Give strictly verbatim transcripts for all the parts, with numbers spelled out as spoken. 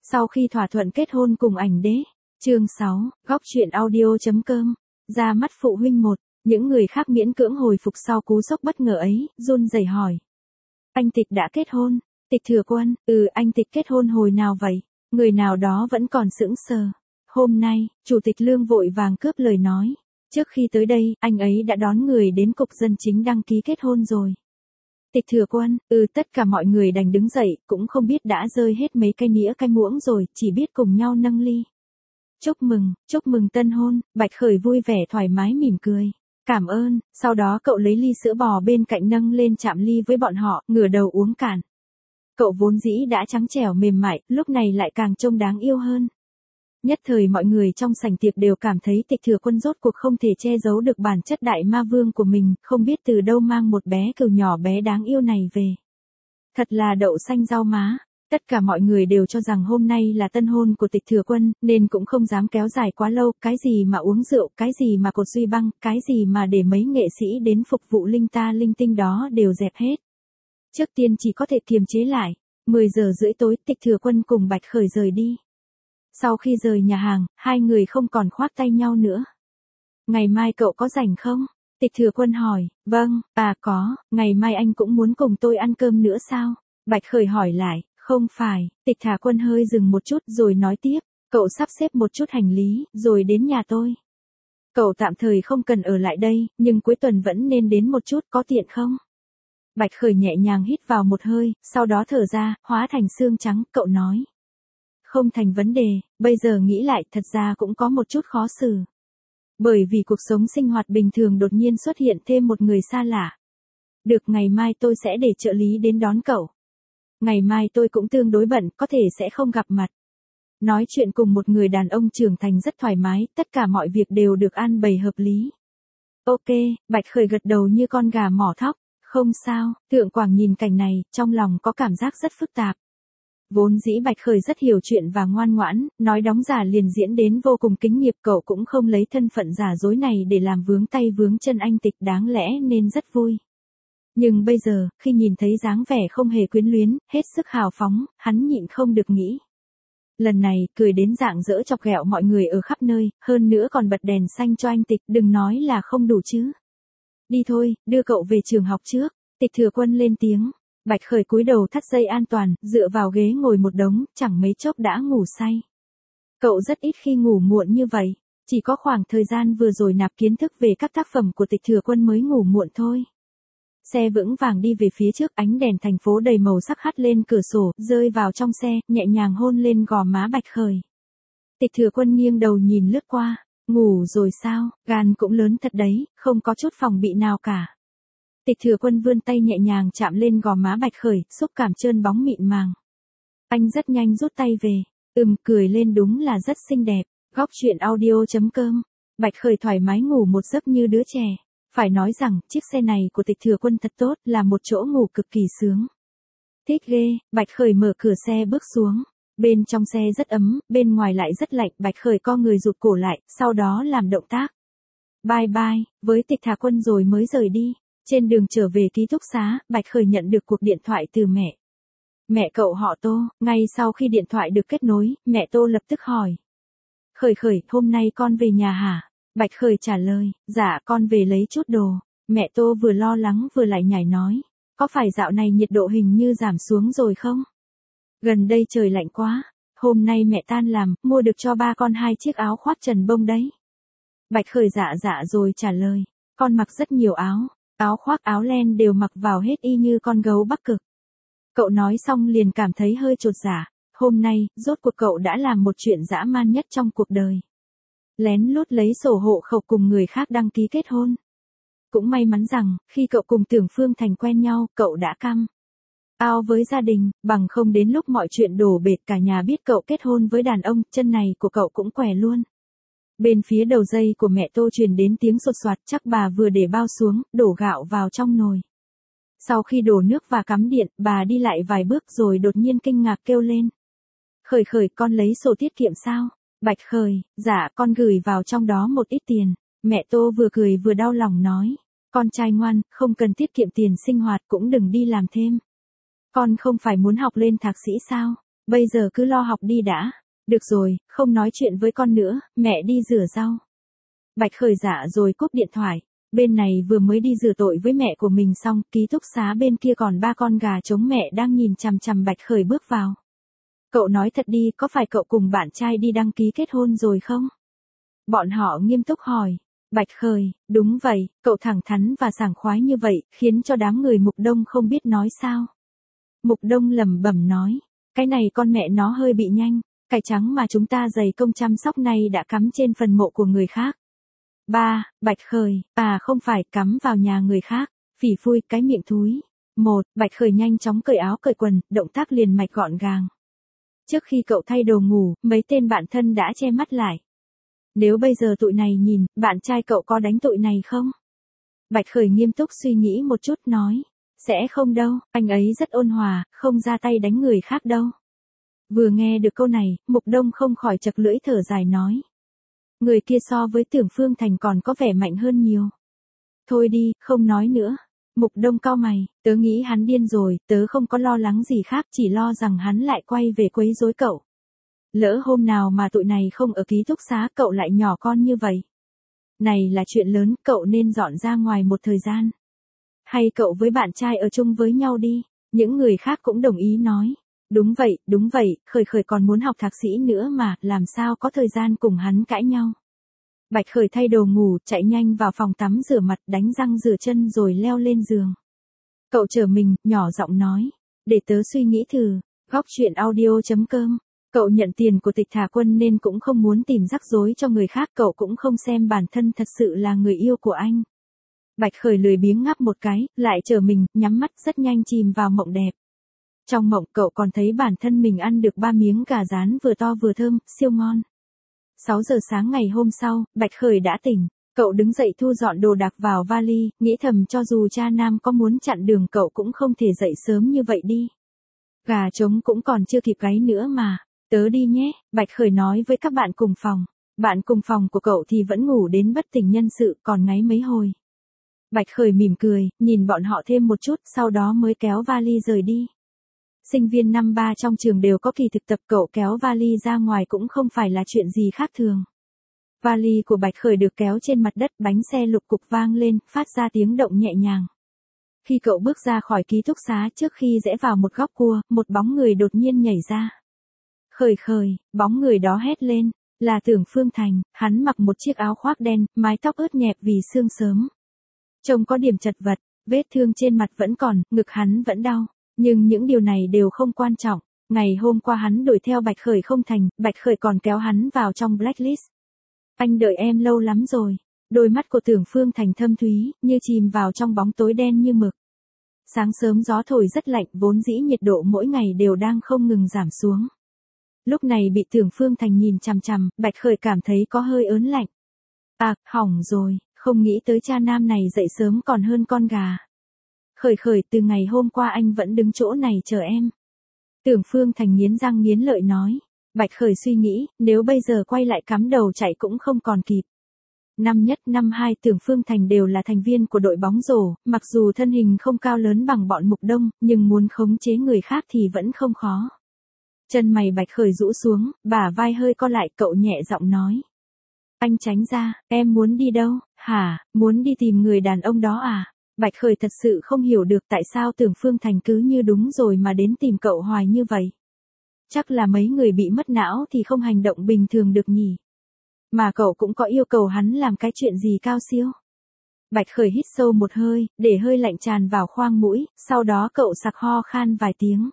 Sau khi thỏa thuận kết hôn cùng ảnh đế. Chương sáu, góc truyện audio.com. Ra mắt phụ huynh một, những người khác miễn cưỡng hồi phục sau cú sốc bất ngờ ấy, run rẩy hỏi. Anh Tịch đã kết hôn? Tịch Thừa Quân, ừ anh Tịch kết hôn hồi nào vậy? Người nào đó vẫn còn sững sờ. Hôm nay, Chủ tịch Lương vội vàng cướp lời nói. Trước khi tới đây, anh ấy đã đón người đến cục dân chính đăng ký kết hôn rồi. Tịch Thừa Quân, ừ tất cả mọi người đành đứng dậy, cũng không biết đã rơi hết mấy cây nĩa canh muỗng rồi, chỉ biết cùng nhau nâng ly. Chúc mừng, chúc mừng tân hôn, Bạch Khởi vui vẻ thoải mái mỉm cười. Cảm ơn, sau đó cậu lấy ly sữa bò bên cạnh nâng lên chạm ly với bọn họ, ngửa đầu uống cạn. Cậu vốn dĩ đã trắng trẻo mềm mại, lúc này lại càng trông đáng yêu hơn. Nhất thời mọi người trong sảnh tiệc đều cảm thấy Tịch Thừa Quân rốt cuộc không thể che giấu được bản chất đại ma vương của mình, không biết từ đâu mang một bé cừu nhỏ bé đáng yêu này về. Thật là đậu xanh rau má. Tất cả mọi người đều cho rằng hôm nay là tân hôn của Tịch Thừa Quân, nên cũng không dám kéo dài quá lâu, cái gì mà uống rượu, cái gì mà cột suy băng, cái gì mà để mấy nghệ sĩ đến phục vụ linh ta linh tinh đó đều dẹp hết. Trước tiên chỉ có thể kiềm chế lại. mười giờ rưỡi tối, Tịch Thừa Quân cùng Bạch Khởi rời đi. Sau khi rời nhà hàng, hai người không còn khoác tay nhau nữa. Ngày mai cậu có rảnh không? Tịch Thừa Quân hỏi. Vâng, à có, ngày mai anh cũng muốn cùng tôi ăn cơm nữa sao? Bạch Khởi hỏi lại. Không phải, Tịch Thả Quân hơi dừng một chút rồi nói tiếp, cậu sắp xếp một chút hành lý, rồi đến nhà tôi. Cậu tạm thời không cần ở lại đây, nhưng cuối tuần vẫn nên đến một chút, có tiện không? Bạch Khởi nhẹ nhàng hít vào một hơi, sau đó thở ra, hóa thành xương trắng, cậu nói. Không thành vấn đề, bây giờ nghĩ lại thật ra cũng có một chút khó xử. Bởi vì cuộc sống sinh hoạt bình thường đột nhiên xuất hiện thêm một người xa lạ. Được, ngày mai tôi sẽ để trợ lý đến đón cậu. Ngày mai tôi cũng tương đối bận, có thể sẽ không gặp mặt. Nói chuyện cùng một người đàn ông trưởng thành rất thoải mái, tất cả mọi việc đều được an bày hợp lý. Ok, Bạch Khởi gật đầu như con gà mỏ thóc. Không sao, Thượng Quảng nhìn cảnh này, trong lòng có cảm giác rất phức tạp. Vốn dĩ Bạch Khởi rất hiểu chuyện và ngoan ngoãn, nói đóng giả liền diễn đến vô cùng kính nghiệp, cậu cũng không lấy thân phận giả dối này để làm vướng tay vướng chân anh Tịch, đáng lẽ nên rất vui. Nhưng bây giờ, khi nhìn thấy dáng vẻ không hề quyến luyến, hết sức hào phóng, hắn nhịn không được nghĩ. Lần này, cười đến rạng rỡ chọc ghẹo mọi người ở khắp nơi, hơn nữa còn bật đèn xanh cho anh Tịch, đừng nói là không đủ chứ. Đi thôi, đưa cậu về trường học trước. Tịch Thừa Quân lên tiếng. Bạch Khởi cúi đầu thắt dây an toàn, dựa vào ghế ngồi một đống, chẳng mấy chốc đã ngủ say. Cậu rất ít khi ngủ muộn như vậy, chỉ có khoảng thời gian vừa rồi nạp kiến thức về các tác phẩm của Tịch Thừa Quân mới ngủ muộn thôi. Xe vững vàng đi về phía trước, ánh đèn thành phố đầy màu sắc hắt lên cửa sổ, rơi vào trong xe, nhẹ nhàng hôn lên gò má Bạch Khởi. Tịch Thừa Quân nghiêng đầu nhìn lướt qua, ngủ rồi sao, gan cũng lớn thật đấy, không có chút phòng bị nào cả. Tịch Thừa Quân vươn tay nhẹ nhàng chạm lên gò má Bạch Khởi, xúc cảm trơn bóng mịn màng. Anh rất nhanh rút tay về, ừm cười lên đúng là rất xinh đẹp, góc truyện audio.com. Bạch Khởi thoải mái ngủ một giấc như đứa trẻ. Phải nói rằng, chiếc xe này của Tịch Thừa Quân thật tốt, là một chỗ ngủ cực kỳ sướng. Thích ghê, Bạch Khởi mở cửa xe bước xuống. Bên trong xe rất ấm, bên ngoài lại rất lạnh, Bạch Khởi co người rụt cổ lại, sau đó làm động tác. Bye bye, với Tịch Thả Quân rồi mới rời đi. Trên đường trở về ký túc xá, Bạch Khởi nhận được cuộc điện thoại từ mẹ. Mẹ cậu họ Tô, ngay sau khi điện thoại được kết nối, mẹ Tô lập tức hỏi. Khởi Khởi, hôm nay con về nhà hả? Bạch Khởi trả lời, dạ con về lấy chút đồ. Mẹ Tô vừa lo lắng vừa lại nhảy nói, có phải dạo này nhiệt độ hình như giảm xuống rồi không? Gần đây trời lạnh quá, hôm nay mẹ tan làm, mua được cho ba con hai chiếc áo khoác trần bông đấy. Bạch Khởi dạ dạ rồi trả lời, con mặc rất nhiều áo, áo khoác áo len đều mặc vào hết y như con gấu Bắc Cực. Cậu nói xong liền cảm thấy hơi chột dạ, hôm nay, rốt cuộc cậu đã làm một chuyện dã man nhất trong cuộc đời. Lén lút lấy sổ hộ khẩu cùng người khác đăng ký kết hôn. Cũng may mắn rằng, khi cậu cùng Tưởng Phương Thành quen nhau, cậu đã căm ao với gia đình, bằng không đến lúc mọi chuyện đổ bệt cả nhà biết cậu kết hôn với đàn ông, chân này của cậu cũng què luôn. Bên phía đầu dây của mẹ Tô truyền đến tiếng sột soạt, chắc bà vừa để bao xuống, đổ gạo vào trong nồi. Sau khi đổ nước và cắm điện, bà đi lại vài bước rồi đột nhiên kinh ngạc kêu lên. Khởi Khởi, con lấy sổ tiết kiệm sao? Bạch Khởi, dạ con gửi vào trong đó một ít tiền. Mẹ Tô vừa cười vừa đau lòng nói. Con trai ngoan, không cần tiết kiệm tiền sinh hoạt cũng đừng đi làm thêm. Con không phải muốn học lên thạc sĩ sao? Bây giờ cứ lo học đi đã. Được rồi, không nói chuyện với con nữa, mẹ đi rửa rau. Bạch Khởi dạ rồi cúp điện thoại. Bên này vừa mới đi rửa tội với mẹ của mình xong, ký túc xá bên kia còn ba con gà trống mẹ đang nhìn chằm chằm Bạch Khởi bước vào. Cậu nói thật đi, có phải cậu cùng bạn trai đi đăng ký kết hôn rồi không? Bọn họ nghiêm túc hỏi. Bạch Khởi, đúng vậy, cậu thẳng thắn và sảng khoái như vậy, khiến cho đám người Mục Đông không biết nói sao. Mục Đông lẩm bẩm nói, cái này con mẹ nó hơi bị nhanh, cải trắng mà chúng ta dày công chăm sóc này đã cắm trên phần mộ của người khác. Ba, Bạch Khởi, à không phải cắm vào nhà người khác, phỉ phui cái miệng thúi. Một, Bạch Khởi nhanh chóng cởi áo cởi quần, động tác liền mạch gọn gàng. Trước khi cậu thay đồ ngủ, mấy tên bạn thân đã che mắt lại. Nếu bây giờ tụi này nhìn, bạn trai cậu có đánh tụi này không? Bạch Khởi nghiêm túc suy nghĩ một chút nói. Sẽ không đâu, anh ấy rất ôn hòa, không ra tay đánh người khác đâu. Vừa nghe được câu này, Mục Đông không khỏi chật lưỡi thở dài nói. Người kia so với Tưởng Phương Thành còn có vẻ mạnh hơn nhiều. Thôi đi, không nói nữa. Mục Đông cau mày, tớ nghĩ hắn điên rồi, tớ không có lo lắng gì khác, chỉ lo rằng hắn lại quay về quấy rối cậu. Lỡ hôm nào mà tụi này không ở ký túc xá cậu lại nhỏ con như vậy. Này là chuyện lớn, cậu nên dọn ra ngoài một thời gian. Hay cậu với bạn trai ở chung với nhau đi. Những người khác cũng đồng ý nói. Đúng vậy, đúng vậy, Khởi Khởi còn muốn học thạc sĩ nữa mà, làm sao có thời gian cùng hắn cãi nhau. Bạch Khởi thay đồ ngủ, chạy nhanh vào phòng tắm rửa mặt, đánh răng rửa chân rồi leo lên giường. Cậu trở mình, nhỏ giọng nói. Để tớ suy nghĩ thử. Góc truyện audio chấm com. Cậu nhận tiền của Tịch Thả Quân nên cũng không muốn tìm rắc rối cho người khác, cậu cũng không xem bản thân thật sự là người yêu của anh. Bạch Khởi lười biếng ngáp một cái, lại trở mình, nhắm mắt rất nhanh chìm vào mộng đẹp. Trong mộng cậu còn thấy bản thân mình ăn được ba miếng gà rán vừa to vừa thơm, siêu ngon. sáu giờ sáng ngày hôm sau, Bạch Khởi đã tỉnh. Cậu đứng dậy thu dọn đồ đạc vào vali, nghĩ thầm cho dù cha nam có muốn chặn đường cậu cũng không thể dậy sớm như vậy đi. Gà trống cũng còn chưa kịp gáy nữa mà. Tớ đi nhé, Bạch Khởi nói với các bạn cùng phòng. Bạn cùng phòng của cậu thì vẫn ngủ đến bất tỉnh nhân sự, còn ngáy mấy hồi. Bạch Khởi mỉm cười, nhìn bọn họ thêm một chút, sau đó mới kéo vali rời đi. Sinh viên năm ba trong trường đều có kỳ thực tập, cậu kéo vali ra ngoài cũng không phải là chuyện gì khác thường. Vali của Bạch Khởi được kéo trên mặt đất, bánh xe lục cục vang lên, phát ra tiếng động nhẹ nhàng. Khi cậu bước ra khỏi ký túc xá, trước khi rẽ vào một góc cua, một bóng người đột nhiên nhảy ra. Khởi Khởi, bóng người đó hét lên, là Tưởng Phương Thành, hắn mặc một chiếc áo khoác đen, mái tóc ướt nhẹp vì sương sớm. Trông có điểm chật vật, vết thương trên mặt vẫn còn, ngực hắn vẫn đau, nhưng những điều này đều không quan trọng. Ngày hôm qua hắn đuổi theo Bạch Khởi không thành, Bạch Khởi còn kéo hắn vào trong blacklist. Anh đợi em lâu lắm rồi. Đôi mắt của Tưởng Phương Thành thâm thúy, như chìm vào trong bóng tối đen như mực. Sáng sớm gió thổi rất lạnh, vốn dĩ nhiệt độ mỗi ngày đều đang không ngừng giảm xuống. Lúc này bị Tưởng Phương Thành nhìn chằm chằm, Bạch Khởi cảm thấy có hơi ớn lạnh. À, hỏng rồi, không nghĩ tới cha nam này dậy sớm còn hơn con gà. Khởi Khởi, từ ngày hôm qua anh vẫn đứng chỗ này chờ em. Tưởng Phương Thành nghiến răng nghiến lợi nói. Bạch Khởi suy nghĩ, nếu bây giờ quay lại cắm đầu chạy cũng không còn kịp. Năm nhất, năm hai Tưởng Phương Thành đều là thành viên của đội bóng rổ, mặc dù thân hình không cao lớn bằng bọn Mục Đông, nhưng muốn khống chế người khác thì vẫn không khó. Chân mày Bạch Khởi rũ xuống, bả vai hơi co lại, cậu nhẹ giọng nói. Anh tránh ra, em muốn đi đâu, hả, muốn đi tìm người đàn ông đó à? Bạch Khởi thật sự không hiểu được tại sao Tưởng Phương Thành cứ như đúng rồi mà đến tìm cậu hoài như vậy. Chắc là mấy người bị mất não thì không hành động bình thường được nhỉ. Mà cậu cũng có yêu cầu hắn làm cái chuyện gì cao siêu. Bạch Khởi hít sâu một hơi, để hơi lạnh tràn vào khoang mũi, sau đó cậu sặc ho khan vài tiếng.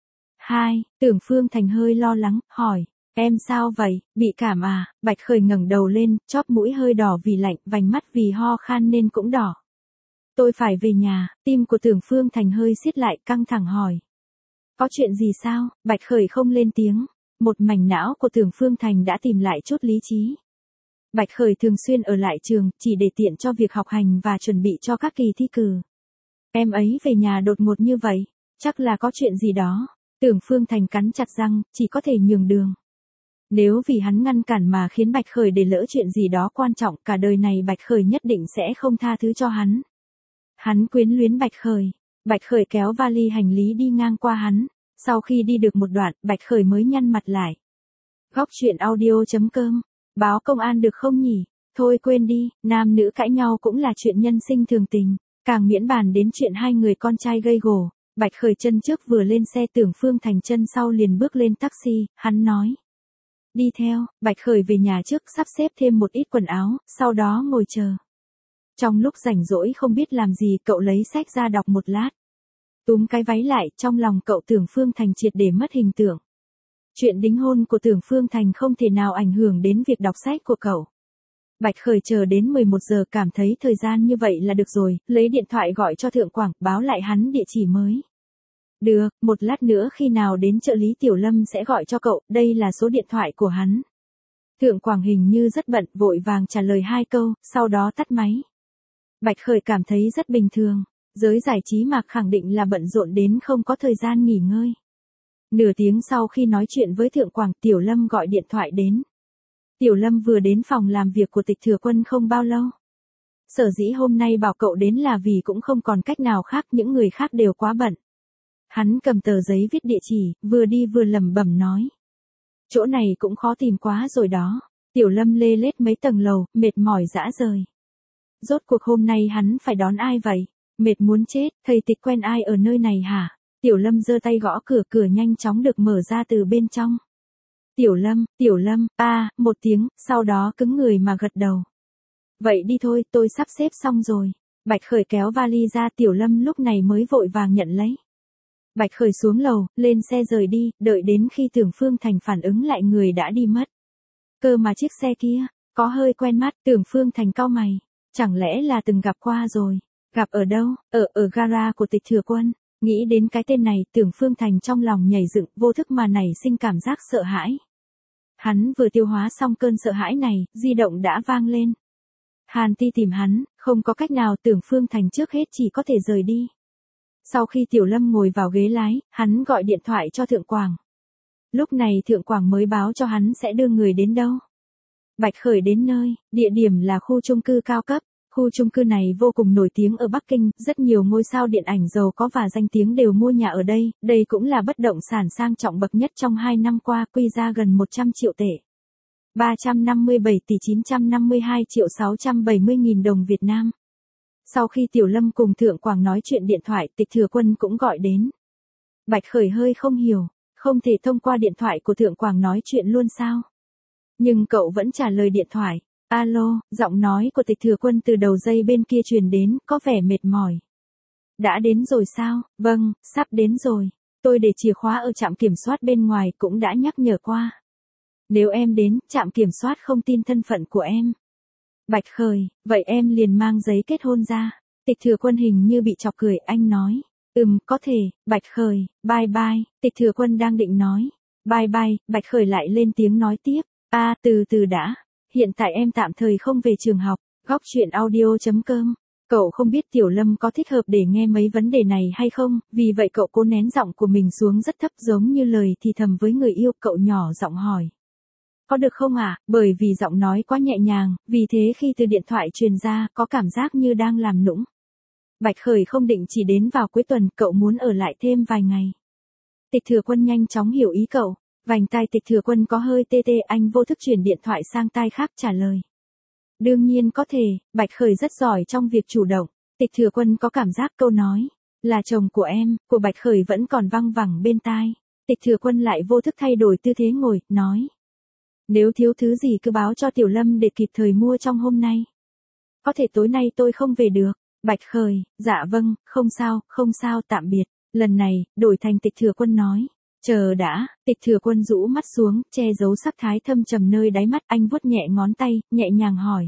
Hai, Tưởng Phương Thành hơi lo lắng, hỏi, em sao vậy, bị cảm à? Bạch Khởi ngẩng đầu lên, chóp mũi hơi đỏ vì lạnh, vành mắt vì ho khan nên cũng đỏ. Tôi phải về nhà, tim của Tưởng Phương Thành hơi siết lại, căng thẳng hỏi. Có chuyện gì sao? Bạch Khởi không lên tiếng. Một mảnh não của Tưởng Phương Thành đã tìm lại chút lý trí. Bạch Khởi thường xuyên ở lại trường, chỉ để tiện cho việc học hành và chuẩn bị cho các kỳ thi cử. Em ấy về nhà đột ngột như vậy, chắc là có chuyện gì đó. Tưởng Phương Thành cắn chặt răng, chỉ có thể nhường đường. Nếu vì hắn ngăn cản mà khiến Bạch Khởi để lỡ chuyện gì đó quan trọng, cả đời này Bạch Khởi nhất định sẽ không tha thứ cho hắn. Hắn quyến luyến Bạch Khởi. Bạch Khởi kéo vali hành lý đi ngang qua hắn. Sau khi đi được một đoạn, Bạch Khởi mới nhăn mặt lại. Góc truyện audio.com, báo công an được không nhỉ? Thôi quên đi, nam nữ cãi nhau cũng là chuyện nhân sinh thường tình, càng miễn bàn đến chuyện hai người con trai gây gổ. Bạch Khởi chân trước vừa lên xe, Tưởng Phương Thành chân sau liền bước lên taxi, hắn nói. Đi theo. Bạch Khởi về nhà trước sắp xếp thêm một ít quần áo, sau đó ngồi chờ. Trong lúc rảnh rỗi không biết làm gì, cậu lấy sách ra đọc một lát. Túm cái váy lại, trong lòng cậu Tưởng Phương Thành triệt để mất hình tượng. Chuyện đính hôn của Tưởng Phương Thành không thể nào ảnh hưởng đến việc đọc sách của cậu. Bạch Khởi chờ đến mười một giờ cảm thấy thời gian như vậy là được rồi, lấy điện thoại gọi cho Thượng Quảng, báo lại hắn địa chỉ mới. Được, một lát nữa khi nào đến trợ lý Tiểu Lâm sẽ gọi cho cậu, đây là số điện thoại của hắn. Thượng Quảng hình như rất bận, vội vàng trả lời hai câu, sau đó tắt máy. Bạch Khởi cảm thấy rất bình thường, giới giải trí mà khẳng định là bận rộn đến không có thời gian nghỉ ngơi. Nửa tiếng sau khi nói chuyện với Thượng Quảng, Tiểu Lâm gọi điện thoại đến. Tiểu Lâm vừa đến phòng làm việc của Tịch Thừa Quân không bao lâu. Sở dĩ hôm nay bảo cậu đến là vì cũng không còn cách nào khác, những người khác đều quá bận. Hắn cầm tờ giấy viết địa chỉ, vừa đi vừa lẩm bẩm nói. Chỗ này cũng khó tìm quá rồi đó. Tiểu Lâm lê lết mấy tầng lầu, mệt mỏi dã rời. Rốt cuộc hôm nay hắn phải đón ai vậy? Mệt muốn chết, thầy Tịch quen ai ở nơi này hả? Tiểu Lâm giơ tay gõ cửa, cửa nhanh chóng được mở ra từ bên trong. Tiểu Lâm, Tiểu Lâm, a, à, một tiếng, sau đó cứng người mà gật đầu. Vậy đi thôi, tôi sắp xếp xong rồi. Bạch Khởi kéo vali ra, Tiểu Lâm lúc này mới vội vàng nhận lấy. Bạch Khởi xuống lầu, lên xe rời đi, đợi đến khi Tưởng Phương Thành phản ứng lại người đã đi mất. Cơ mà chiếc xe kia, có hơi quen mắt, Tưởng Phương Thành cau mày. Chẳng lẽ là từng gặp qua rồi? Gặp ở đâu? Ở, ở gara của Tịch Thừa Quân. Nghĩ đến cái tên này, Tưởng Phương Thành trong lòng nhảy dựng, vô thức mà nảy sinh cảm giác sợ hãi. Hắn vừa tiêu hóa xong cơn sợ hãi này, di động đã vang lên. Hàn Ti tìm hắn, không có cách nào, Tưởng Phương Thành trước hết chỉ có thể rời đi. Sau khi Tiểu Lâm ngồi vào ghế lái, hắn gọi điện thoại cho Thượng Quảng. Lúc này Thượng Quảng mới báo cho hắn sẽ đưa người đến đâu. Bạch Khởi đến nơi, địa điểm là khu chung cư cao cấp. Khu chung cư này vô cùng nổi tiếng ở Bắc Kinh, rất nhiều ngôi sao điện ảnh giàu có và danh tiếng đều mua nhà ở đây, đây cũng là bất động sản sang trọng bậc nhất trong hai năm qua, quy ra gần một trăm triệu tệ. ba trăm năm mươi bảy tỷ chín trăm năm mươi hai triệu sáu trăm bảy mươi nghìn đồng Việt Nam. Sau khi Tiểu Lâm cùng Thượng Quảng nói chuyện điện thoại, Tịch Thừa Quân cũng gọi đến. Bạch Khởi hơi không hiểu, không thể thông qua điện thoại của Thượng Quảng nói chuyện luôn sao? Nhưng cậu vẫn trả lời điện thoại. Alo, giọng nói của Tịch Thừa Quân từ đầu dây bên kia truyền đến, có vẻ mệt mỏi. Đã đến rồi sao? Vâng, sắp đến rồi. Tôi để chìa khóa ở trạm kiểm soát bên ngoài, cũng đã nhắc nhở qua. Nếu em đến, trạm kiểm soát không tin thân phận của em. Bạch Khởi, vậy em liền mang giấy kết hôn ra. Tịch Thừa Quân hình như bị chọc cười, anh nói. Ừm, có thể. Bạch Khởi, bye bye. Tịch Thừa Quân đang định nói. Bye bye, Bạch Khởi lại lên tiếng nói tiếp. A, à, từ từ đã. Hiện tại em tạm thời không về trường học. Góc truyện audio.com. Cậu không biết Tiểu Lâm có thích hợp để nghe mấy vấn đề này hay không, vì vậy cậu cố nén giọng của mình xuống rất thấp, giống như lời thì thầm với người yêu. Cậu nhỏ giọng hỏi. Có được không ạ? À? Bởi vì giọng nói quá nhẹ nhàng, vì thế khi từ điện thoại truyền ra, có cảm giác như đang làm nũng. Bạch Khởi không định chỉ đến vào cuối tuần, cậu muốn ở lại thêm vài ngày. Tịch Thừa Quân nhanh chóng hiểu ý cậu. Vành tai Tịch Thừa Quân có hơi tê tê, anh vô thức chuyển điện thoại sang tai khác trả lời. Đương nhiên có thể, Bạch Khởi rất giỏi trong việc chủ động. Tịch Thừa Quân có cảm giác câu nói, là chồng của em, của Bạch Khởi vẫn còn văng vẳng bên tai. Tịch Thừa Quân lại vô thức thay đổi tư thế ngồi, nói. Nếu thiếu thứ gì cứ báo cho Tiểu Lâm để kịp thời mua trong hôm nay. Có thể tối nay tôi không về được. Bạch Khởi, dạ vâng, không sao, không sao, tạm biệt. Lần này, đổi thành Tịch Thừa Quân nói. Chờ đã, Tịch Thừa Quân rũ mắt xuống, che giấu sắc thái thâm trầm nơi đáy mắt, anh vuốt nhẹ ngón tay, nhẹ nhàng hỏi.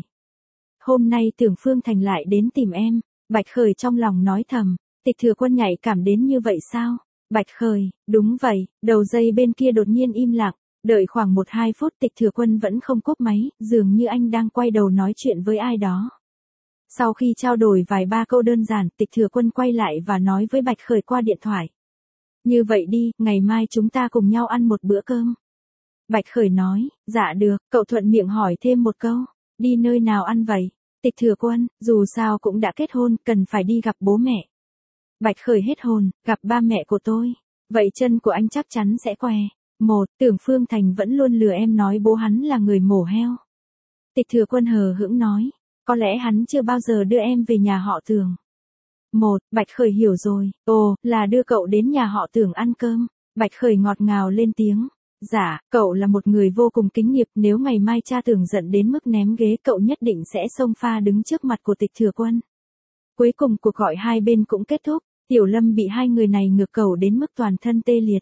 Hôm nay Tưởng Phương Thành lại đến tìm em. Bạch Khởi trong lòng nói thầm. Tịch Thừa Quân nhạy cảm đến như vậy sao? Bạch Khởi, đúng vậy. Đầu dây bên kia đột nhiên im lặng. Đợi khoảng một hai phút, Tịch Thừa Quân vẫn không cúp máy, dường như anh đang quay đầu nói chuyện với ai đó. Sau khi trao đổi vài ba câu đơn giản, Tịch Thừa Quân quay lại và nói với Bạch Khởi qua điện thoại. Như vậy đi, ngày mai chúng ta cùng nhau ăn một bữa cơm. Bạch Khởi nói, dạ được, cậu thuận miệng hỏi thêm một câu, đi nơi nào ăn vậy? Tịch Thừa Quân, dù sao cũng đã kết hôn, cần phải đi gặp bố mẹ. Bạch Khởi hết hồn, gặp ba mẹ của tôi. Vậy chân của anh chắc chắn sẽ què. Một, Tưởng Phương Thành vẫn luôn lừa em nói bố hắn là người mổ heo. Tịch Thừa Quân hờ hững nói, có lẽ hắn chưa bao giờ đưa em về nhà họ Tưởng. Một, Bạch Khởi hiểu rồi, ồ, là đưa cậu đến nhà họ Tưởng ăn cơm. Bạch Khởi ngọt ngào lên tiếng. Dạ, cậu là một người vô cùng kính nghiệp, nếu ngày mai cha Tưởng giận đến mức ném ghế cậu nhất định sẽ xông pha đứng trước mặt của Tịch Thừa Quân. Cuối cùng cuộc gọi hai bên cũng kết thúc, Tiểu Lâm bị hai người này ngược cầu đến mức toàn thân tê liệt.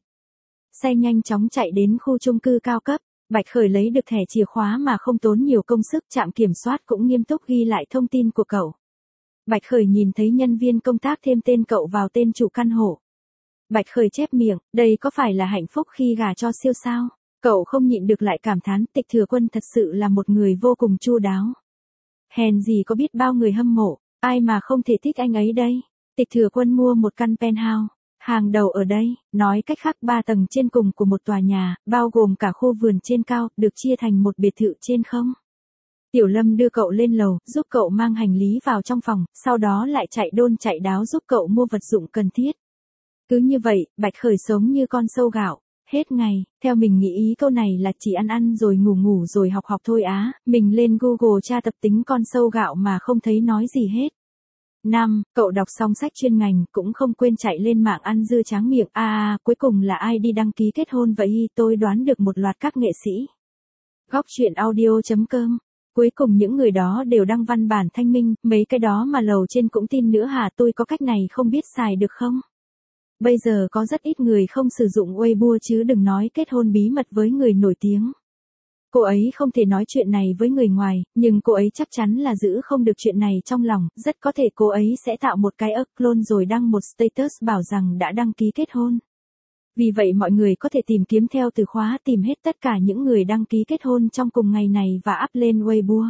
Xe nhanh chóng chạy đến khu chung cư cao cấp, Bạch Khởi lấy được thẻ chìa khóa mà không tốn nhiều công sức, trạm kiểm soát cũng nghiêm túc ghi lại thông tin của cậu. Bạch Khởi nhìn thấy nhân viên công tác thêm tên cậu vào tên chủ căn hộ. Bạch Khởi chép miệng, đây có phải là hạnh phúc khi gả cho siêu sao? Cậu không nhịn được lại cảm thán, Tịch Thừa Quân thật sự là một người vô cùng chu đáo. Hèn gì có biết bao người hâm mộ, ai mà không thể thích anh ấy đây. Tịch Thừa Quân mua một căn penthouse, hàng đầu ở đây, nói cách khác ba tầng trên cùng của một tòa nhà, bao gồm cả khu vườn trên cao, được chia thành một biệt thự trên không. Tiểu Lâm đưa cậu lên lầu, giúp cậu mang hành lý vào trong phòng, sau đó lại chạy đôn chạy đáo giúp cậu mua vật dụng cần thiết. Cứ như vậy, Bạch Khởi sống như con sâu gạo, hết ngày, theo mình nghĩ ý câu này là chỉ ăn ăn rồi ngủ ngủ rồi học học thôi á, mình lên Google tra tập tính con sâu gạo mà không thấy nói gì hết. Năm, cậu đọc xong sách chuyên ngành, cũng không quên chạy lên mạng ăn dưa tráng miệng, à, à cuối cùng là ai đi đăng ký kết hôn vậy, tôi đoán được một loạt các nghệ sĩ. Góc truyện audio chấm com. Cuối cùng những người đó đều đăng văn bản thanh minh, mấy cái đó mà lầu trên cũng tin nữa hả, tôi có cách này không biết xài được không? Bây giờ có rất ít người không sử dụng Weibo chứ đừng nói kết hôn bí mật với người nổi tiếng. Cô ấy không thể nói chuyện này với người ngoài, nhưng cô ấy chắc chắn là giữ không được chuyện này trong lòng, rất có thể cô ấy sẽ tạo một cái account clone rồi đăng một status bảo rằng đã đăng ký kết hôn. Vì vậy mọi người có thể tìm kiếm theo từ khóa tìm hết tất cả những người đăng ký kết hôn trong cùng ngày này và up lên Weibo.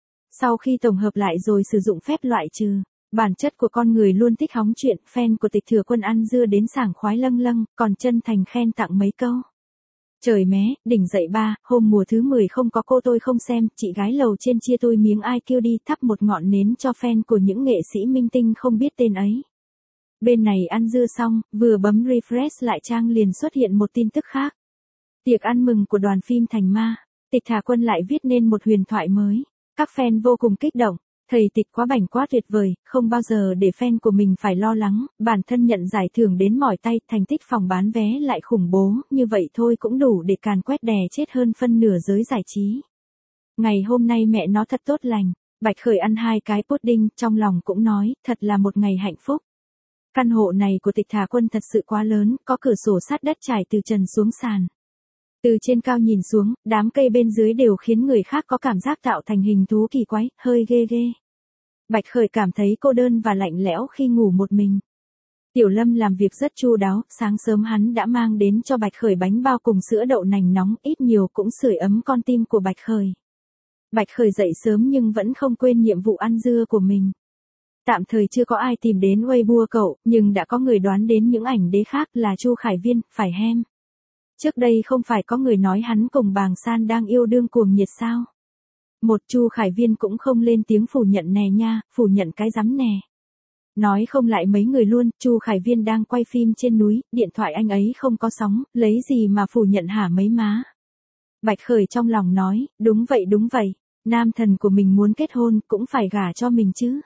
Sau khi tổng hợp lại rồi sử dụng phép loại trừ, bản chất của con người luôn thích hóng chuyện, fan của Tịch Thừa Quân ăn dưa đến sảng khoái lâng lâng, còn chân thành khen tặng mấy câu. Trời mé, đỉnh dậy ba, hôm mùa thứ mười không có cô tôi không xem, chị gái lầu trên chia tôi miếng ai kêu đi thắp một ngọn nến cho fan của những nghệ sĩ minh tinh không biết tên ấy. Bên này ăn dưa xong, vừa bấm refresh lại trang liền xuất hiện một tin tức khác. Tiệc ăn mừng của đoàn phim Thành Ma, Tịch Thả Quân lại viết nên một huyền thoại mới. Các fan vô cùng kích động, thầy Tịch quá bảnh quá tuyệt vời, không bao giờ để fan của mình phải lo lắng, bản thân nhận giải thưởng đến mỏi tay, thành tích phòng bán vé lại khủng bố, như vậy thôi cũng đủ để càn quét đè chết hơn phân nửa giới giải trí. Ngày hôm nay mẹ nó thật tốt lành, Bạch Khởi ăn hai cái pudding, trong lòng cũng nói, thật là một ngày hạnh phúc. Căn hộ này của Tịch Thả Quân thật sự quá lớn, có cửa sổ sát đất trải từ trần xuống sàn. Từ trên cao nhìn xuống, đám cây bên dưới đều khiến người khác có cảm giác tạo thành hình thú kỳ quái, hơi ghê ghê. Bạch Khởi cảm thấy cô đơn và lạnh lẽo khi ngủ một mình. Tiểu Lâm làm việc rất chu đáo, sáng sớm hắn đã mang đến cho Bạch Khởi bánh bao cùng sữa đậu nành nóng, ít nhiều cũng sưởi ấm con tim của Bạch Khởi. Bạch Khởi dậy sớm nhưng vẫn không quên nhiệm vụ ăn dưa của mình. Tạm thời chưa có ai tìm đến Weibo cậu, nhưng đã có người đoán đến những ảnh đế khác là Chu Khải Viên, phải hem. Trước đây không phải có người nói hắn cùng Bàng San đang yêu đương cuồng nhiệt sao? Một Chu Khải Viên cũng không lên tiếng phủ nhận nè nha, phủ nhận cái rắm nè. Nói không lại mấy người luôn, Chu Khải Viên đang quay phim trên núi, điện thoại anh ấy không có sóng, lấy gì mà phủ nhận hả mấy má? Bạch Khởi trong lòng nói, đúng vậy đúng vậy, nam thần của mình muốn kết hôn cũng phải gả cho mình chứ.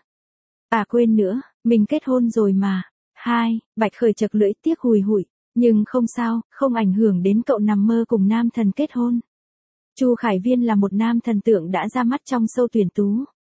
À quên nữa, mình kết hôn rồi mà. Hai, Bạch Khởi chật lưỡi tiếc hùi hụi, nhưng không sao, không ảnh hưởng đến cậu nằm mơ cùng nam thần kết hôn. Chu Khải Viên là một nam thần tượng đã ra mắt trong show tuyển tú.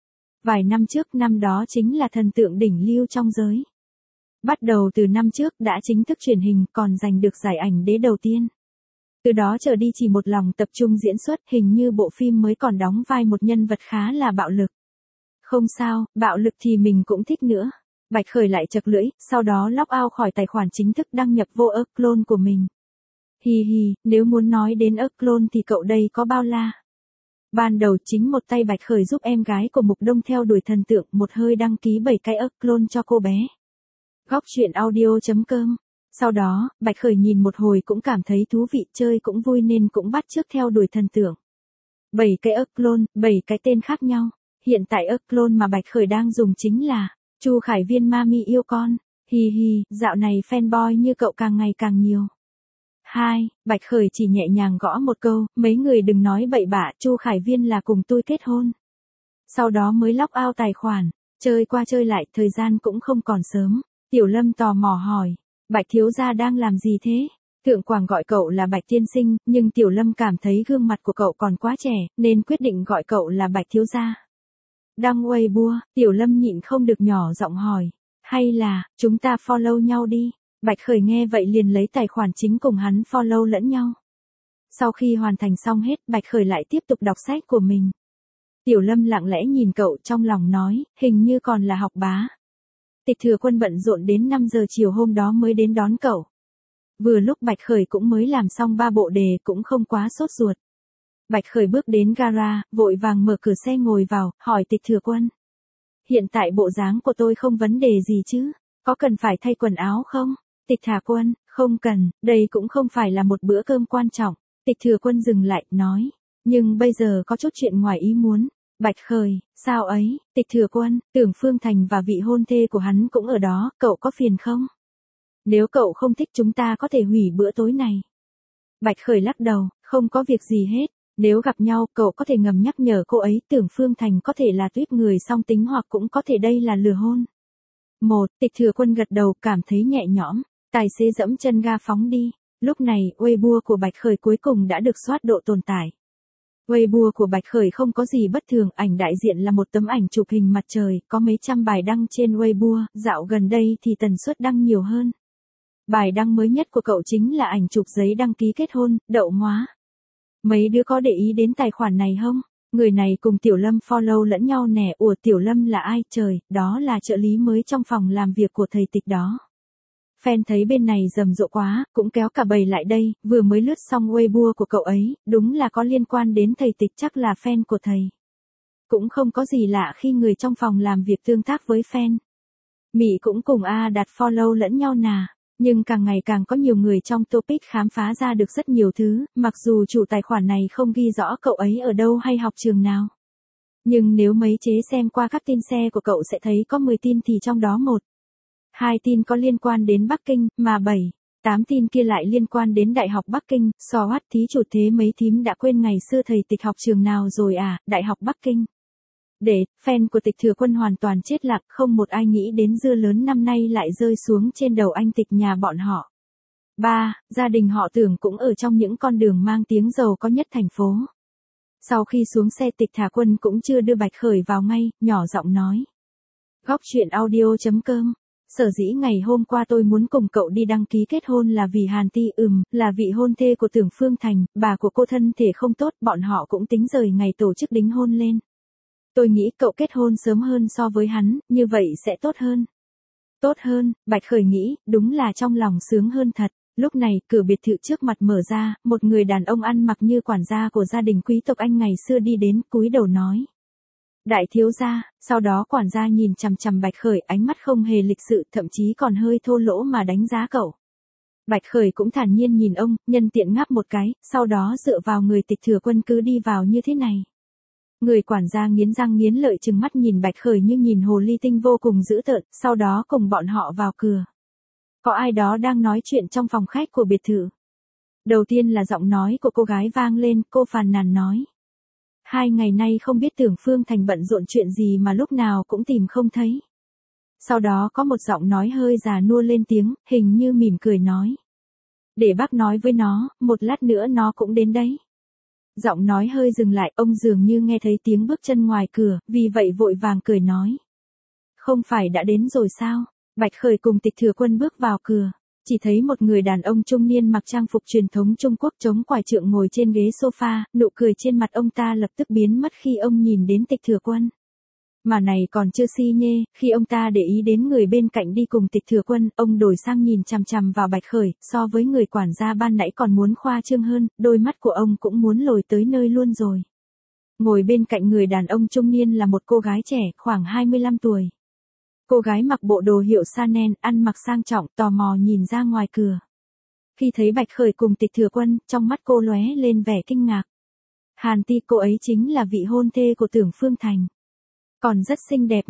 Vài năm trước, năm đó chính là thần tượng đỉnh lưu trong giới. Bắt đầu từ năm trước đã chính thức truyền hình, còn giành được giải ảnh đế đầu tiên. Từ đó trở đi chỉ một lòng tập trung diễn xuất, hình như bộ phim mới còn đóng vai một nhân vật khá là bạo lực. Không sao, bạo lực thì mình cũng thích nữa. Bạch Khởi lại chật lưỡi, sau đó log out khỏi tài khoản chính thức đăng nhập vô account clone của mình. Hi hi, nếu muốn nói đến account clone thì cậu đây có bao la. Ban đầu chính một tay Bạch Khởi giúp em gái của Mục Đông theo đuổi thần tượng, một hơi đăng ký bảy cái account clone cho cô bé. Góc truyện audio chấm com. Sau đó, Bạch Khởi nhìn một hồi cũng cảm thấy thú vị, chơi cũng vui nên cũng bắt chước theo đuổi thần tượng. bảy cái account clone, bảy cái tên khác nhau. Hiện tại account clone mà Bạch Khởi đang dùng chính là Chu Khải Viên Mami yêu con. Hi hi, dạo này fanboy như cậu càng ngày càng nhiều. Hai, Bạch Khởi chỉ nhẹ nhàng gõ một câu, mấy người đừng nói bậy bạ, Chu Khải Viên là cùng tôi kết hôn. Sau đó mới log out tài khoản, chơi qua chơi lại, thời gian cũng không còn sớm. Tiểu Lâm tò mò hỏi, Bạch thiếu gia đang làm gì thế? Thượng Quảng gọi cậu là Bạch tiên sinh, nhưng Tiểu Lâm cảm thấy gương mặt của cậu còn quá trẻ, nên quyết định gọi cậu là Bạch thiếu gia. Đăng Weibo, Tiểu Lâm nhịn không được nhỏ giọng hỏi, hay là, chúng ta follow nhau đi. Bạch Khởi nghe vậy liền lấy tài khoản chính cùng hắn follow lẫn nhau. Sau khi hoàn thành xong hết, Bạch Khởi lại tiếp tục đọc sách của mình. Tiểu Lâm lặng lẽ nhìn cậu trong lòng nói, hình như còn là học bá. Tịch Thừa Quân bận rộn đến năm giờ chiều hôm đó mới đến đón cậu. Vừa lúc Bạch Khởi cũng mới làm xong ba bộ đề cũng không quá sốt ruột. Bạch Khởi bước đến gara, vội vàng mở cửa xe ngồi vào, hỏi Tịch Thừa Quân. Hiện tại bộ dáng của tôi không vấn đề gì chứ? Có cần phải thay quần áo không? Tịch Thả Quân, không cần, đây cũng không phải là một bữa cơm quan trọng. Tịch Thừa Quân dừng lại, nói. Nhưng bây giờ có chút chuyện ngoài ý muốn. Bạch Khởi, sao ấy? Tịch Thừa Quân, Tưởng Phương Thành và vị hôn thê của hắn cũng ở đó, cậu có phiền không? Nếu cậu không thích chúng ta có thể hủy bữa tối này. Bạch Khởi lắc đầu, không có việc gì hết. Nếu gặp nhau, cậu có thể ngầm nhắc nhở cô ấy, Tưởng Phương Thành có thể là tuyết người song tính hoặc cũng có thể đây là lừa hôn. Một, Tịch Thừa Quân gật đầu cảm thấy nhẹ nhõm, tài xế dẫm chân ga phóng đi. Lúc này, Weibo của Bạch Khởi cuối cùng đã được soát độ tồn tải. Weibo của Bạch Khởi không có gì bất thường, ảnh đại diện là một tấm ảnh chụp hình mặt trời, có mấy trăm bài đăng trên Weibo, dạo gần đây thì tần suất đăng nhiều hơn. Bài đăng mới nhất của cậu chính là ảnh chụp giấy đăng ký kết hôn, đậu móa. Mấy đứa có để ý đến tài khoản này không? Người này cùng Tiểu Lâm follow lẫn nhau nè. Ủa Tiểu Lâm là ai trời? Đó là trợ lý mới trong phòng làm việc của thầy Tịch đó. Fan thấy bên này rầm rộ quá, cũng kéo cả bầy lại đây, vừa mới lướt xong Weibo của cậu ấy, đúng là có liên quan đến thầy Tịch, chắc là fan của thầy. Cũng không có gì lạ khi người trong phòng làm việc tương tác với fan. Mị cũng cùng A đặt follow lẫn nhau nà. Nhưng càng ngày càng có nhiều người trong topic khám phá ra được rất nhiều thứ, mặc dù chủ tài khoản này không ghi rõ cậu ấy ở đâu hay học trường nào. Nhưng nếu mấy chế xem qua các tin xe của cậu sẽ thấy có mười tin thì trong đó một, hai tin có liên quan đến Bắc Kinh, mà bảy, tám tin kia lại liên quan đến Đại học Bắc Kinh. So hoát thí chủ thế mấy thím đã quên ngày xưa thầy Tịch học trường nào rồi à, Đại học Bắc Kinh. Để, fan của Tịch Thừa Quân hoàn toàn chết lạc, không một ai nghĩ đến dưa lớn năm nay lại rơi xuống trên đầu anh Tịch nhà bọn họ. ba. Gia đình họ Tưởng cũng ở trong những con đường mang tiếng giàu có nhất thành phố. Sau khi xuống xe Tịch Thả Quân cũng chưa đưa Bạch Khởi vào ngay, nhỏ giọng nói. Góc chuyện audio chấm com. Sở dĩ ngày hôm qua tôi muốn cùng cậu đi đăng ký kết hôn là vì Hàn Ti ừm, là vị hôn thê của Tưởng Phương Thành, bà của cô thân thể không tốt, bọn họ cũng tính rời ngày tổ chức đính hôn lên. Tôi nghĩ cậu kết hôn sớm hơn so với hắn, như vậy sẽ tốt hơn. Tốt hơn, Bạch Khởi nghĩ, đúng là trong lòng sướng hơn thật. Lúc này, cửa biệt thự trước mặt mở ra, một người đàn ông ăn mặc như quản gia của gia đình quý tộc Anh ngày xưa đi đến, cúi đầu nói. Đại thiếu gia, sau đó quản gia nhìn chằm chằm Bạch Khởi, ánh mắt không hề lịch sự, thậm chí còn hơi thô lỗ mà đánh giá cậu. Bạch Khởi cũng thản nhiên nhìn ông, nhân tiện ngáp một cái, sau đó dựa vào người Tịch Thừa Quân cứ đi vào như thế này. Người quản gia nghiến răng nghiến lợi trừng mắt nhìn Bạch Khởi như nhìn hồ ly tinh vô cùng dữ tợn, sau đó cùng bọn họ vào cửa. Có ai đó đang nói chuyện trong phòng khách của biệt thự. Đầu tiên là giọng nói của cô gái vang lên, cô phàn nàn nói. Hai ngày nay không biết Tưởng Phương Thành bận rộn chuyện gì mà lúc nào cũng tìm không thấy. Sau đó có một giọng nói hơi già nua lên tiếng, hình như mỉm cười nói. Để bác nói với nó, một lát nữa nó cũng đến đấy. Giọng nói hơi dừng lại, ông dường như nghe thấy tiếng bước chân ngoài cửa, vì vậy vội vàng cười nói. Không phải đã đến rồi sao? Bạch Khởi cùng Tịch Thừa Quân bước vào cửa. Chỉ thấy một người đàn ông trung niên mặc trang phục truyền thống Trung Quốc chống quải trượng ngồi trên ghế sofa, nụ cười trên mặt ông ta lập tức biến mất khi ông nhìn đến Tịch Thừa Quân. Mà này còn chưa si nhê, khi ông ta để ý đến người bên cạnh đi cùng Tịch Thừa Quân, ông đổi sang nhìn chằm chằm vào Bạch Khởi, so với người quản gia ban nãy còn muốn khoa trương hơn, đôi mắt của ông cũng muốn lồi tới nơi luôn rồi. Ngồi bên cạnh người đàn ông trung niên là một cô gái trẻ, khoảng hai mươi lăm tuổi. Cô gái mặc bộ đồ hiệu Chanel, ăn mặc sang trọng, tò mò nhìn ra ngoài cửa. Khi thấy Bạch Khởi cùng Tịch Thừa Quân, trong mắt cô lóe lên vẻ kinh ngạc. Hàn Ti, cô ấy chính là vị hôn thê của Tưởng Phương Thành. Còn rất xinh đẹp nhỉ.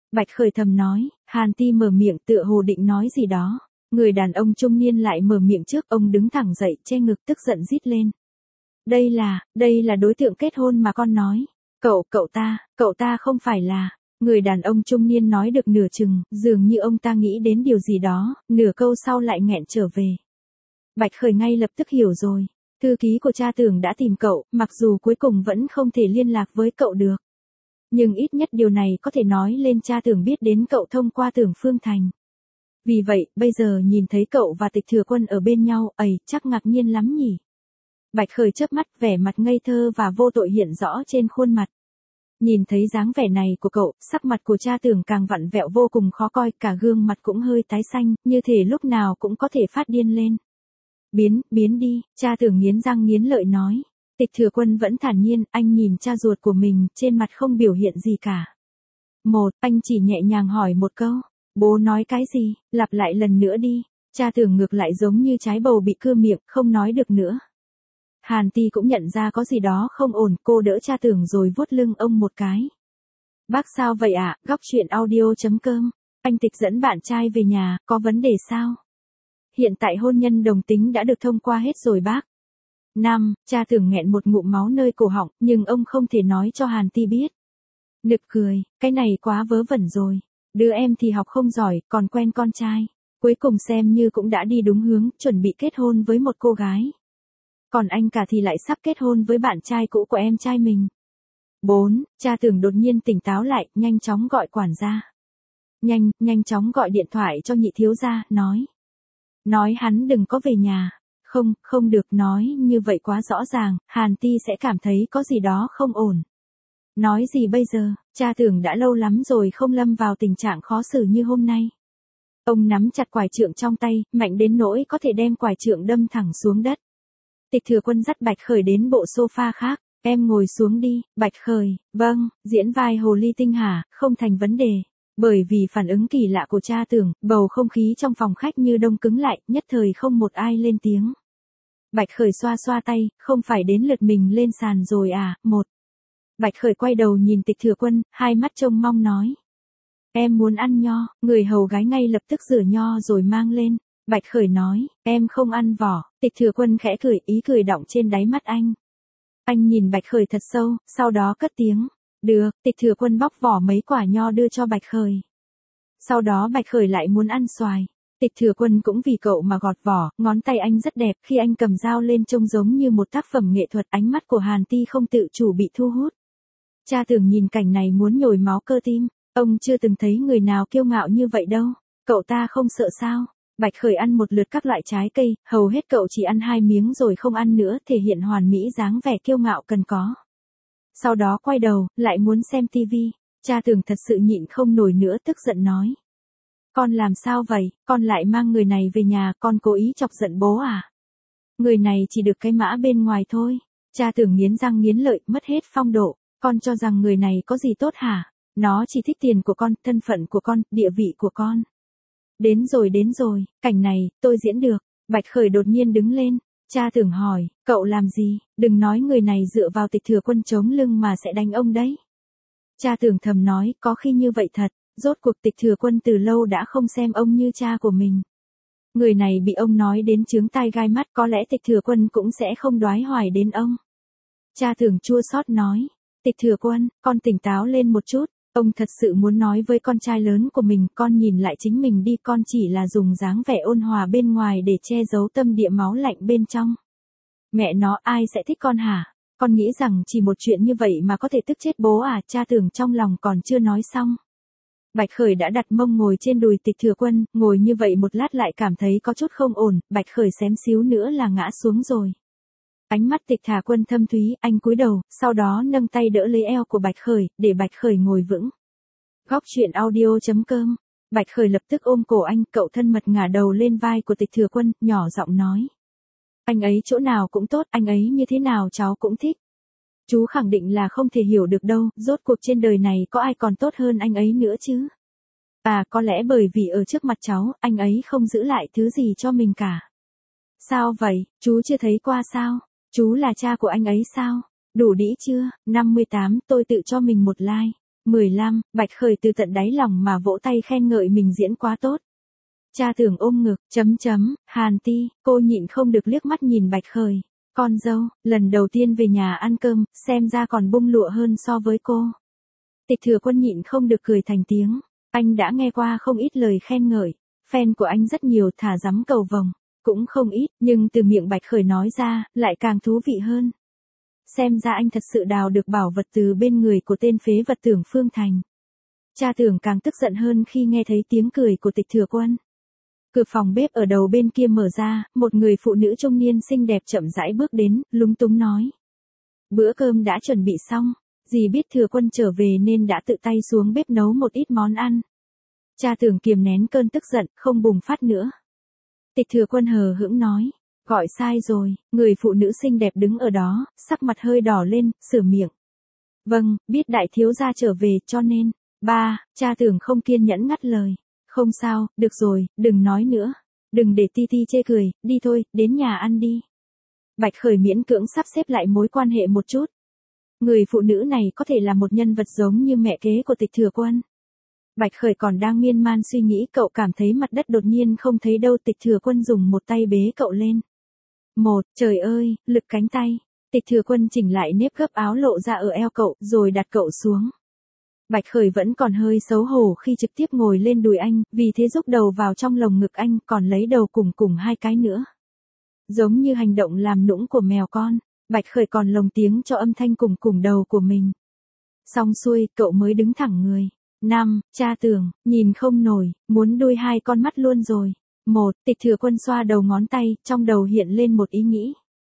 Bạch Khởi thầm nói, Hàn Ti mở miệng tựa hồ định nói gì đó. Người đàn ông trung niên lại mở miệng trước, ông đứng thẳng dậy, che ngực tức giận rít lên. Đây là, đây là đối tượng kết hôn mà con nói. Cậu, cậu ta, cậu ta không phải là. Người đàn ông trung niên nói được nửa chừng, dường như ông ta nghĩ đến điều gì đó, nửa câu sau lại nghẹn trở về. Bạch Khởi ngay lập tức hiểu rồi. Thư ký của cha Tưởng đã tìm cậu, mặc dù cuối cùng vẫn không thể liên lạc với cậu được. Nhưng ít nhất điều này có thể nói lên cha Tưởng biết đến cậu thông qua Tưởng Phương Thành. Vì vậy, bây giờ nhìn thấy cậu và Tịch Thừa Quân ở bên nhau, ầy, chắc ngạc nhiên lắm nhỉ. Bạch Khởi chớp mắt, vẻ mặt ngây thơ và vô tội hiện rõ trên khuôn mặt. Nhìn thấy dáng vẻ này của cậu, sắc mặt của cha Tưởng càng vặn vẹo vô cùng khó coi, cả gương mặt cũng hơi tái xanh, như thể lúc nào cũng có thể phát điên lên. Biến, biến đi, cha Tưởng nghiến răng nghiến lợi nói. Tịch Thừa Quân vẫn thản nhiên, anh nhìn cha ruột của mình, trên mặt không biểu hiện gì cả. Một, anh chỉ nhẹ nhàng hỏi một câu. Bố nói cái gì, lặp lại lần nữa đi. Cha Tưởng ngược lại giống như trái bầu bị cưa miệng, không nói được nữa. Hàn Ti cũng nhận ra có gì đó không ổn, cô đỡ cha Tưởng rồi vuốt lưng ông một cái. Bác sao vậy ạ, à? Góc chuyện audio chấm com. Anh Tịch dẫn bạn trai về nhà, có vấn đề sao? Hiện tại hôn nhân đồng tính đã được thông qua hết rồi bác. Năm, cha Tưởng nghẹn một ngụm máu nơi cổ họng, nhưng ông không thể nói cho Hàn Ti biết. Nực cười, cái này quá vớ vẩn rồi. Đứa em thì học không giỏi, còn quen con trai. Cuối cùng xem như cũng đã đi đúng hướng, chuẩn bị kết hôn với một cô gái. Còn anh cả thì lại sắp kết hôn với bạn trai cũ của em trai mình. Bốn, cha Tưởng đột nhiên tỉnh táo lại, nhanh chóng gọi quản gia. Nhanh, nhanh chóng gọi điện thoại cho nhị thiếu gia, nói. Nói hắn đừng có về nhà. Không, không được nói như vậy quá rõ ràng, Hàn Ti sẽ cảm thấy có gì đó không ổn. Nói gì bây giờ, cha Tưởng đã lâu lắm rồi không lâm vào tình trạng khó xử như hôm nay. Ông nắm chặt quải trượng trong tay, mạnh đến nỗi có thể đem quải trượng đâm thẳng xuống đất. Tịch Thừa Quân dắt Bạch Khởi đến bộ sofa khác, em ngồi xuống đi, Bạch Khởi, vâng, diễn vai hồ ly tinh hả, không thành vấn đề. Bởi vì phản ứng kỳ lạ của cha Tưởng, bầu không khí trong phòng khách như đông cứng lại, nhất thời không một ai lên tiếng. Bạch Khởi xoa xoa tay, không phải đến lượt mình lên sàn rồi à, một. Bạch Khởi quay đầu nhìn Tịch Thừa Quân, hai mắt trông mong nói. Em muốn ăn nho, người hầu gái ngay lập tức rửa nho rồi mang lên. Bạch Khởi nói, em không ăn vỏ. Tịch Thừa Quân khẽ cười, ý cười đọng trên đáy mắt anh. Anh nhìn Bạch Khởi thật sâu, sau đó cất tiếng. Được, Tịch Thừa Quân bóc vỏ mấy quả nho đưa cho Bạch Khởi. Sau đó Bạch Khởi lại muốn ăn xoài. Tịch Thừa Quân cũng vì cậu mà gọt vỏ, ngón tay anh rất đẹp, khi anh cầm dao lên trông giống như một tác phẩm nghệ thuật, ánh mắt của Hàn Ti không tự chủ bị thu hút. Cha Tưởng nhìn cảnh này muốn nhồi máu cơ tim, ông chưa từng thấy người nào kiêu ngạo như vậy đâu, cậu ta không sợ sao? Bạch Khởi ăn một lượt các loại trái cây, hầu hết cậu chỉ ăn hai miếng rồi không ăn nữa, thể hiện hoàn mỹ dáng vẻ kiêu ngạo cần có. Sau đó quay đầu, lại muốn xem tivi, cha Tưởng thật sự nhịn không nổi nữa tức giận nói. Con làm sao vậy, con lại mang người này về nhà, con cố ý chọc giận bố à? Người này chỉ được cái mã bên ngoài thôi. Cha Tưởng nghiến răng nghiến lợi, mất hết phong độ. Con cho rằng người này có gì tốt hả? Nó chỉ thích tiền của con, thân phận của con, địa vị của con. Đến rồi đến rồi, cảnh này, tôi diễn được. Bạch Khởi đột nhiên đứng lên. Cha Tưởng hỏi, cậu làm gì? Đừng nói người này dựa vào Tịch Thừa Quân chống lưng mà sẽ đánh ông đấy. Cha Tưởng thầm nói, có khi như vậy thật. Rốt cuộc Tịch Thừa Quân từ lâu đã không xem ông như cha của mình. Người này bị ông nói đến chướng tai gai mắt, có lẽ Tịch Thừa Quân cũng sẽ không đoái hoài đến ông. Cha Tưởng chua xót nói, Tịch Thừa Quân, con tỉnh táo lên một chút, ông thật sự muốn nói với con trai lớn của mình, con nhìn lại chính mình đi, con chỉ là dùng dáng vẻ ôn hòa bên ngoài để che giấu tâm địa máu lạnh bên trong. Mẹ nó, ai sẽ thích con hả? Con nghĩ rằng chỉ một chuyện như vậy mà có thể tức chết bố à? Cha Tưởng trong lòng còn chưa nói xong. Bạch Khởi đã đặt mông ngồi trên đùi Tịch Thừa Quân, ngồi như vậy một lát lại cảm thấy có chút không ổn, Bạch Khởi xém xíu nữa là ngã xuống rồi. Ánh mắt Tịch Thả Quân thâm thúy, anh cúi đầu, sau đó nâng tay đỡ lấy eo của Bạch Khởi, để Bạch Khởi ngồi vững. Góc chuyện audio chấm com. Bạch Khởi lập tức ôm cổ anh, cậu thân mật ngả đầu lên vai của Tịch Thừa Quân, nhỏ giọng nói. Anh ấy chỗ nào cũng tốt, anh ấy như thế nào cháu cũng thích. Chú khẳng định là không thể hiểu được đâu, rốt cuộc trên đời này có ai còn tốt hơn anh ấy nữa chứ. À, có lẽ bởi vì ở trước mặt cháu, anh ấy không giữ lại thứ gì cho mình cả. Sao vậy, chú chưa thấy qua sao? Chú là cha của anh ấy sao? Đủ đĩ chưa? năm mươi tám, tôi tự cho mình một like. mười lăm, Bạch Khởi từ tận đáy lòng mà vỗ tay khen ngợi mình diễn quá tốt. Cha Tưởng ôm ngực, chấm chấm, Hàn Ti, cô nhịn không được liếc mắt nhìn Bạch Khởi. Con dâu, lần đầu tiên về nhà ăn cơm, xem ra còn bung lụa hơn so với cô. Tịch Thừa Quân nhịn không được cười thành tiếng. Anh đã nghe qua không ít lời khen ngợi. Fan của anh rất nhiều, thả dắm cầu vồng. Cũng không ít, nhưng từ miệng Bạch Khởi nói ra, lại càng thú vị hơn. Xem ra anh thật sự đào được bảo vật từ bên người của tên phế vật Tưởng Phương Thành. Cha Tưởng càng tức giận hơn khi nghe thấy tiếng cười của Tịch Thừa Quân. Cửa phòng bếp ở đầu bên kia mở ra, một người phụ nữ trung niên xinh đẹp chậm rãi bước đến, lúng túng nói. Bữa cơm đã chuẩn bị xong, dì biết Thừa Quân trở về nên đã tự tay xuống bếp nấu một ít món ăn. Cha Tưởng kiềm nén cơn tức giận, không bùng phát nữa. Tịch Thừa Quân hờ hững nói, gọi sai rồi, người phụ nữ xinh đẹp đứng ở đó, sắc mặt hơi đỏ lên, sửa miệng. Vâng, biết đại thiếu gia trở về cho nên, ba, cha Tưởng không kiên nhẫn ngắt lời. Không sao, được rồi, đừng nói nữa. Đừng để Ti Ti chê cười, đi thôi, đến nhà ăn đi. Bạch Khởi miễn cưỡng sắp xếp lại mối quan hệ một chút. Người phụ nữ này có thể là một nhân vật giống như mẹ kế của Tịch Thừa Quân. Bạch Khởi còn đang miên man suy nghĩ, cậu cảm thấy mặt đất đột nhiên không thấy đâu. Tịch Thừa Quân dùng một tay bế cậu lên. Một, trời ơi, lực cánh tay. Tịch Thừa Quân chỉnh lại nếp gấp áo lộ ra ở eo cậu, rồi đặt cậu xuống. Bạch Khởi vẫn còn hơi xấu hổ khi trực tiếp ngồi lên đùi anh, vì thế rúc đầu vào trong lồng ngực anh, còn lấy đầu cùng cùng hai cái nữa. Giống như hành động làm nũng của mèo con, Bạch Khởi còn lồng tiếng cho âm thanh cùng cùng đầu của mình. Xong xuôi, cậu mới đứng thẳng người. Năm, cha Tưởng, nhìn không nổi, muốn đuôi hai con mắt luôn rồi. Một, Tịch Thừa Quân xoa đầu ngón tay, trong đầu hiện lên một ý nghĩ.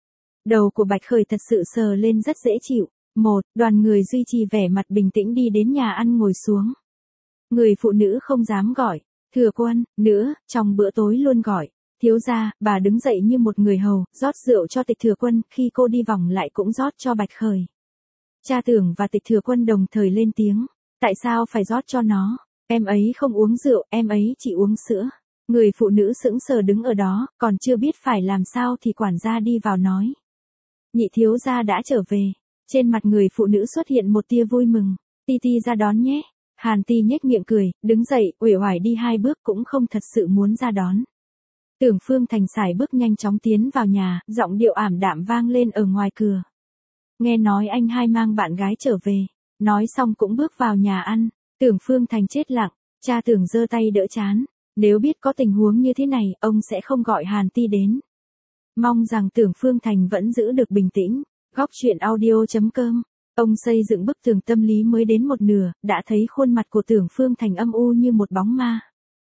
Đầu của Bạch Khởi thật sự sờ lên rất dễ chịu. Một, đoàn người duy trì vẻ mặt bình tĩnh đi đến nhà ăn ngồi xuống. Người phụ nữ không dám gọi, Thừa Quân, nữa, trong bữa tối luôn gọi, thiếu gia, bà đứng dậy như một người hầu, rót rượu cho Tịch Thừa Quân, khi cô đi vòng lại cũng rót cho Bạch Khởi. Cha Tưởng và Tịch Thừa Quân đồng thời lên tiếng, tại sao phải rót cho nó, em ấy không uống rượu, em ấy chỉ uống sữa. Người phụ nữ sững sờ đứng ở đó, còn chưa biết phải làm sao thì quản gia đi vào nói. Nhị thiếu gia đã trở về. Trên mặt người phụ nữ xuất hiện một tia vui mừng. Ti Ti ra đón nhé. Hàn Ti nhếch miệng cười, đứng dậy, uể oải đi hai bước cũng không thật sự muốn ra đón. Tưởng Phương Thành sải bước nhanh chóng tiến vào nhà, giọng điệu ảm đạm vang lên ở ngoài cửa. Nghe nói anh hai mang bạn gái trở về. Nói xong cũng bước vào nhà ăn. Tưởng Phương Thành chết lặng, cha Tưởng giơ tay đỡ chán. Nếu biết có tình huống như thế này, ông sẽ không gọi Hàn Ti đến. Mong rằng Tưởng Phương Thành vẫn giữ được bình tĩnh. Góc truyện audio chấm com. Ông xây dựng bức tường tâm lý mới đến một nửa, đã thấy khuôn mặt của Tưởng Phương Thành âm u như một bóng ma.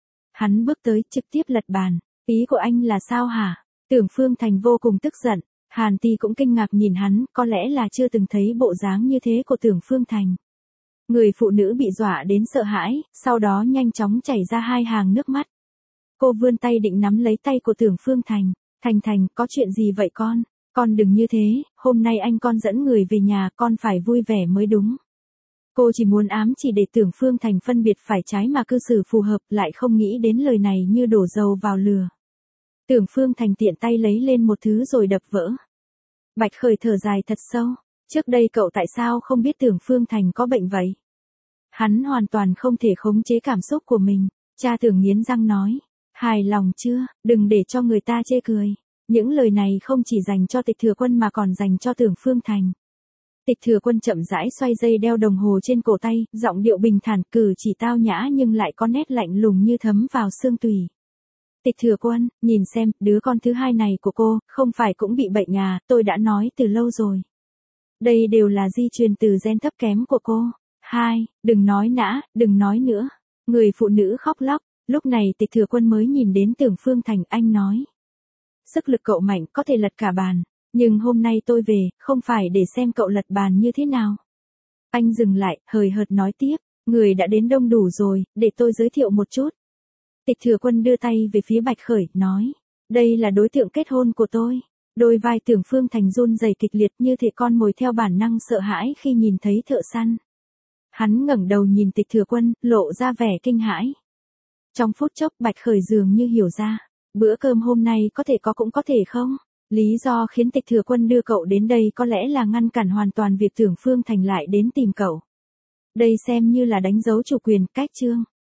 Hắn bước tới, trực tiếp lật bàn. Ý của anh là sao hả? Tưởng Phương Thành vô cùng tức giận. Hàn Ti cũng kinh ngạc nhìn hắn, có lẽ là chưa từng thấy bộ dáng như thế của Tưởng Phương Thành. Người phụ nữ bị dọa đến sợ hãi, sau đó nhanh chóng chảy ra hai hàng nước mắt. Cô vươn tay định nắm lấy tay của Tưởng Phương Thành. Thành Thành, có chuyện gì vậy con? Con đừng như thế, hôm nay anh con dẫn người về nhà, con phải vui vẻ mới đúng. Cô chỉ muốn ám chỉ để Tưởng Phương Thành phân biệt phải trái mà cư xử phù hợp, lại không nghĩ đến lời này như đổ dầu vào lửa. Tưởng Phương Thành tiện tay lấy lên một thứ rồi đập vỡ. Bạch Khởi thở dài thật sâu, trước đây cậu tại sao không biết Tưởng Phương Thành có bệnh vậy? Hắn hoàn toàn không thể khống chế cảm xúc của mình, cha Tưởng nghiến răng nói, hài lòng chưa, đừng để cho người ta chê cười. Những lời này không chỉ dành cho Tịch Thừa Quân mà còn dành cho Tưởng Phương Thành. Tịch Thừa Quân chậm rãi xoay dây đeo đồng hồ trên cổ tay, giọng điệu bình thản, cử chỉ tao nhã nhưng lại có nét lạnh lùng như thấm vào xương tủy. Tịch Thừa Quân, nhìn xem, đứa con thứ hai này của cô, không phải cũng bị bệnh à, tôi đã nói từ lâu rồi. Đây đều là di truyền từ gen thấp kém của cô. Hai, đừng nói nã, đừng nói nữa. Người phụ nữ khóc lóc, lúc này Tịch Thừa Quân mới nhìn đến Tưởng Phương Thành, anh nói. Sức lực cậu mạnh có thể lật cả bàn, nhưng hôm nay tôi về, không phải để xem cậu lật bàn như thế nào. Anh dừng lại, hời hợt nói tiếp, người đã đến đông đủ rồi, để tôi giới thiệu một chút. Tịch Thừa Quân đưa tay về phía Bạch Khởi, nói, đây là đối tượng kết hôn của tôi. Đôi vai Tưởng Phương Thành run rẩy kịch liệt như thể con mồi theo bản năng sợ hãi khi nhìn thấy thợ săn. Hắn ngẩng đầu nhìn Tịch Thừa Quân, lộ ra vẻ kinh hãi. Trong phút chốc Bạch Khởi dường như hiểu ra. Bữa cơm hôm nay có thể có cũng có thể không? Lý do khiến Tịch Thừa Quân đưa cậu đến đây có lẽ là ngăn cản hoàn toàn việc Tưởng Phương Thành lại đến tìm cậu. Đây xem như là đánh dấu chủ quyền, cách chương.